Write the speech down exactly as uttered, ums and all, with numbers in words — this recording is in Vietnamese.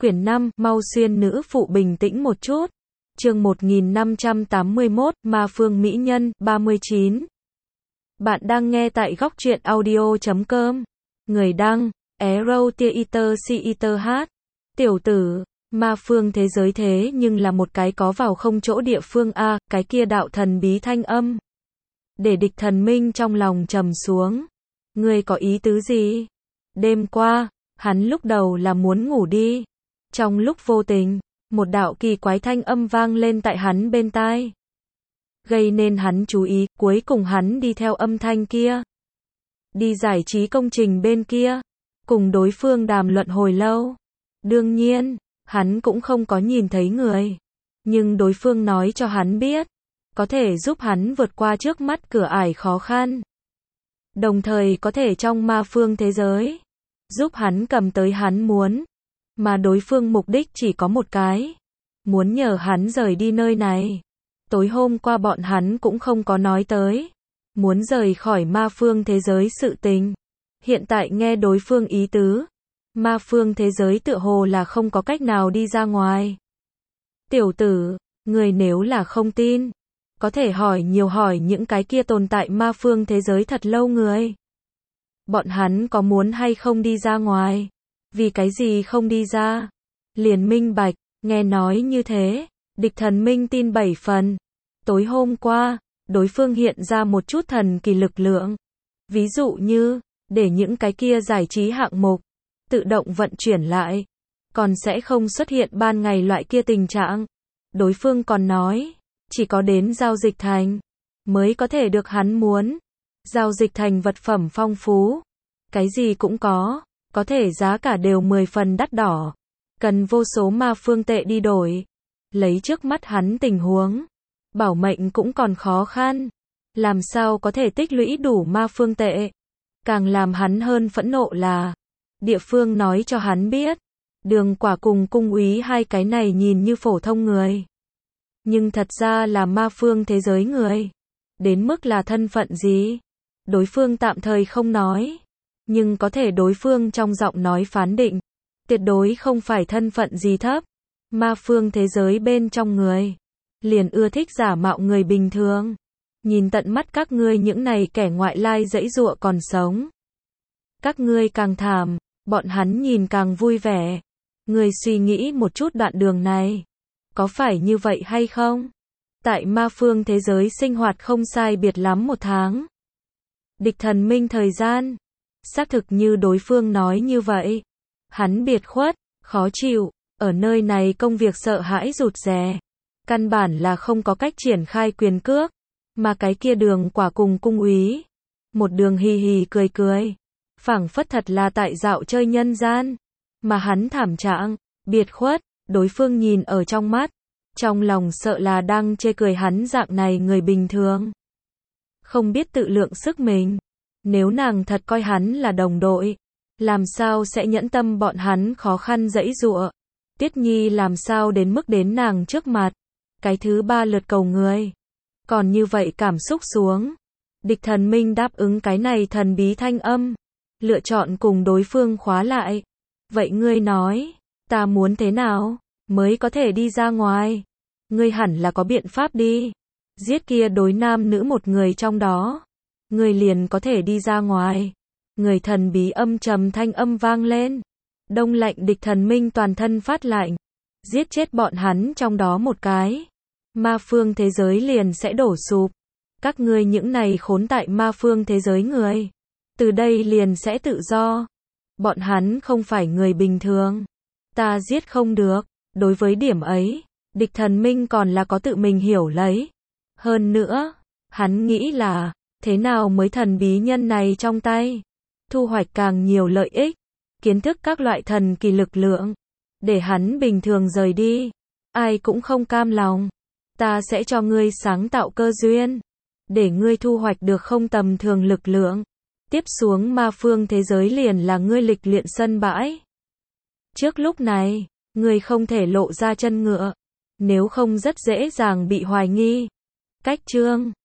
Quyển năm, mau xuyên nữ phụ bình tĩnh một chút. Chương một nghìn năm trăm tám mươi mốt, Ma Phương Mỹ Nhân, ba mươi chín. Bạn đang nghe tại góc truyện audio chấm com. Người đăng, Arrow Theater Theater hát. Tiểu tử, Ma Phương thế giới thế nhưng là một cái có vào không chỗ địa phương a, cái kia đạo thần bí thanh âm. Để địch thần minh trong lòng trầm xuống. Ngươi có ý tứ gì? Đêm qua, hắn lúc đầu là muốn ngủ đi. Trong lúc vô tình, một đạo kỳ quái thanh âm vang lên tại hắn bên tai. Gây nên hắn chú ý, cuối cùng hắn đi theo âm thanh kia. Đi giải trí công trình bên kia. Cùng đối phương đàm luận hồi lâu. Đương nhiên, hắn cũng không có nhìn thấy người. Nhưng đối phương nói cho hắn biết. Có thể giúp hắn vượt qua trước mắt cửa ải khó khăn. Đồng thời có thể trong ma phương thế giới. Giúp hắn cầm tới hắn muốn. Mà đối phương mục đích chỉ có một cái. Muốn nhờ hắn rời đi nơi này. Tối hôm qua bọn hắn cũng không có nói tới. Muốn rời khỏi ma phương thế giới sự tình. Hiện tại nghe đối phương ý tứ. Ma phương thế giới tựa hồ là không có cách nào đi ra ngoài. Tiểu tử, người nếu là không tin. Có thể hỏi nhiều hỏi những cái kia tồn tại ma phương thế giới thật lâu người. Bọn hắn có muốn hay không đi ra ngoài? Vì cái gì không đi ra? Liền minh bạch, nghe nói như thế, địch thần minh tin bảy phần. Tối hôm qua, đối phương hiện ra một chút thần kỳ lực lượng. Ví dụ như, để những cái kia giải trí hạng mục, tự động vận chuyển lại. Còn sẽ không xuất hiện ban ngày loại kia tình trạng. Đối phương còn nói, chỉ có đến giao dịch thành, mới có thể được hắn muốn. Giao dịch thành vật phẩm phong phú. Cái gì cũng có. Có thể giá cả đều mười phần đắt đỏ. Cần vô số ma phương tệ đi đổi. Lấy trước mắt hắn tình huống. Bảo mệnh cũng còn khó khăn. Làm sao có thể tích lũy đủ ma phương tệ. Càng làm hắn hơn phẫn nộ là. Địa phương nói cho hắn biết. Đường Quả cùng cung úy hai cái này nhìn như phổ thông người. Nhưng thật ra là ma phương thế giới người. Đến mức là thân phận gì? Đối phương tạm thời không nói. Nhưng có thể đối phương trong giọng nói phán định. Tuyệt đối không phải thân phận gì thấp. Ma phương thế giới bên trong người. Liền ưa thích giả mạo người bình thường. Nhìn tận mắt các ngươi những này kẻ ngoại lai giãy giụa còn sống. Các ngươi càng thảm, bọn hắn nhìn càng vui vẻ. Ngươi suy nghĩ một chút đoạn đường này. Có phải như vậy hay không? Tại ma phương thế giới sinh hoạt không sai biệt lắm một tháng. Địch thần minh thời gian. Xác thực như đối phương nói như vậy. Hắn biệt khuất, khó chịu, ở nơi này công việc sợ hãi rụt rè. Căn bản là không có cách triển khai quyền cước. Mà cái kia Đường Quả cùng cung úy. Một đường hì hì cười cười. Phảng phất thật là tại dạo chơi nhân gian. Mà hắn thảm trạng, biệt khuất, đối phương nhìn ở trong mắt. Trong lòng sợ là đang chê cười hắn dạng này người bình thường. Không biết tự lượng sức mình. Nếu nàng thật coi hắn là đồng đội, làm sao sẽ nhẫn tâm bọn hắn khó khăn giãy giụa. Tiết Nhi làm sao đến mức đến nàng trước mặt. Cái thứ ba lượt cầu người. Còn như vậy cảm xúc xuống. Địch thần minh đáp ứng cái này thần bí thanh âm. Lựa chọn cùng đối phương khóa lại. Vậy ngươi nói, ta muốn thế nào, mới có thể đi ra ngoài? Ngươi hẳn là có biện pháp đi. Giết kia đối nam nữ một người trong đó. Người liền có thể đi ra ngoài. Người thần bí âm trầm thanh âm vang lên. Đông lạnh địch thần minh toàn thân phát lạnh. Giết chết bọn hắn trong đó một cái. Ma phương thế giới liền sẽ đổ sụp. Các ngươi những này khốn tại ma phương thế giới người. Từ đây liền sẽ tự do. Bọn hắn không phải người bình thường. Ta giết không được. Đối với điểm ấy, địch thần minh còn là có tự mình hiểu lấy. Hơn nữa, hắn nghĩ là thế nào mới thần bí nhân này trong tay, thu hoạch càng nhiều lợi ích, kiến thức các loại thần kỳ lực lượng, để hắn bình thường rời đi, ai cũng không cam lòng. Ta sẽ cho ngươi sáng tạo cơ duyên, để ngươi thu hoạch được không tầm thường lực lượng. Tiếp xuống ma phương thế giới liền là ngươi lịch luyện sân bãi. Trước lúc này, ngươi không thể lộ ra chân ngựa, nếu không rất dễ dàng bị hoài nghi. Cách chương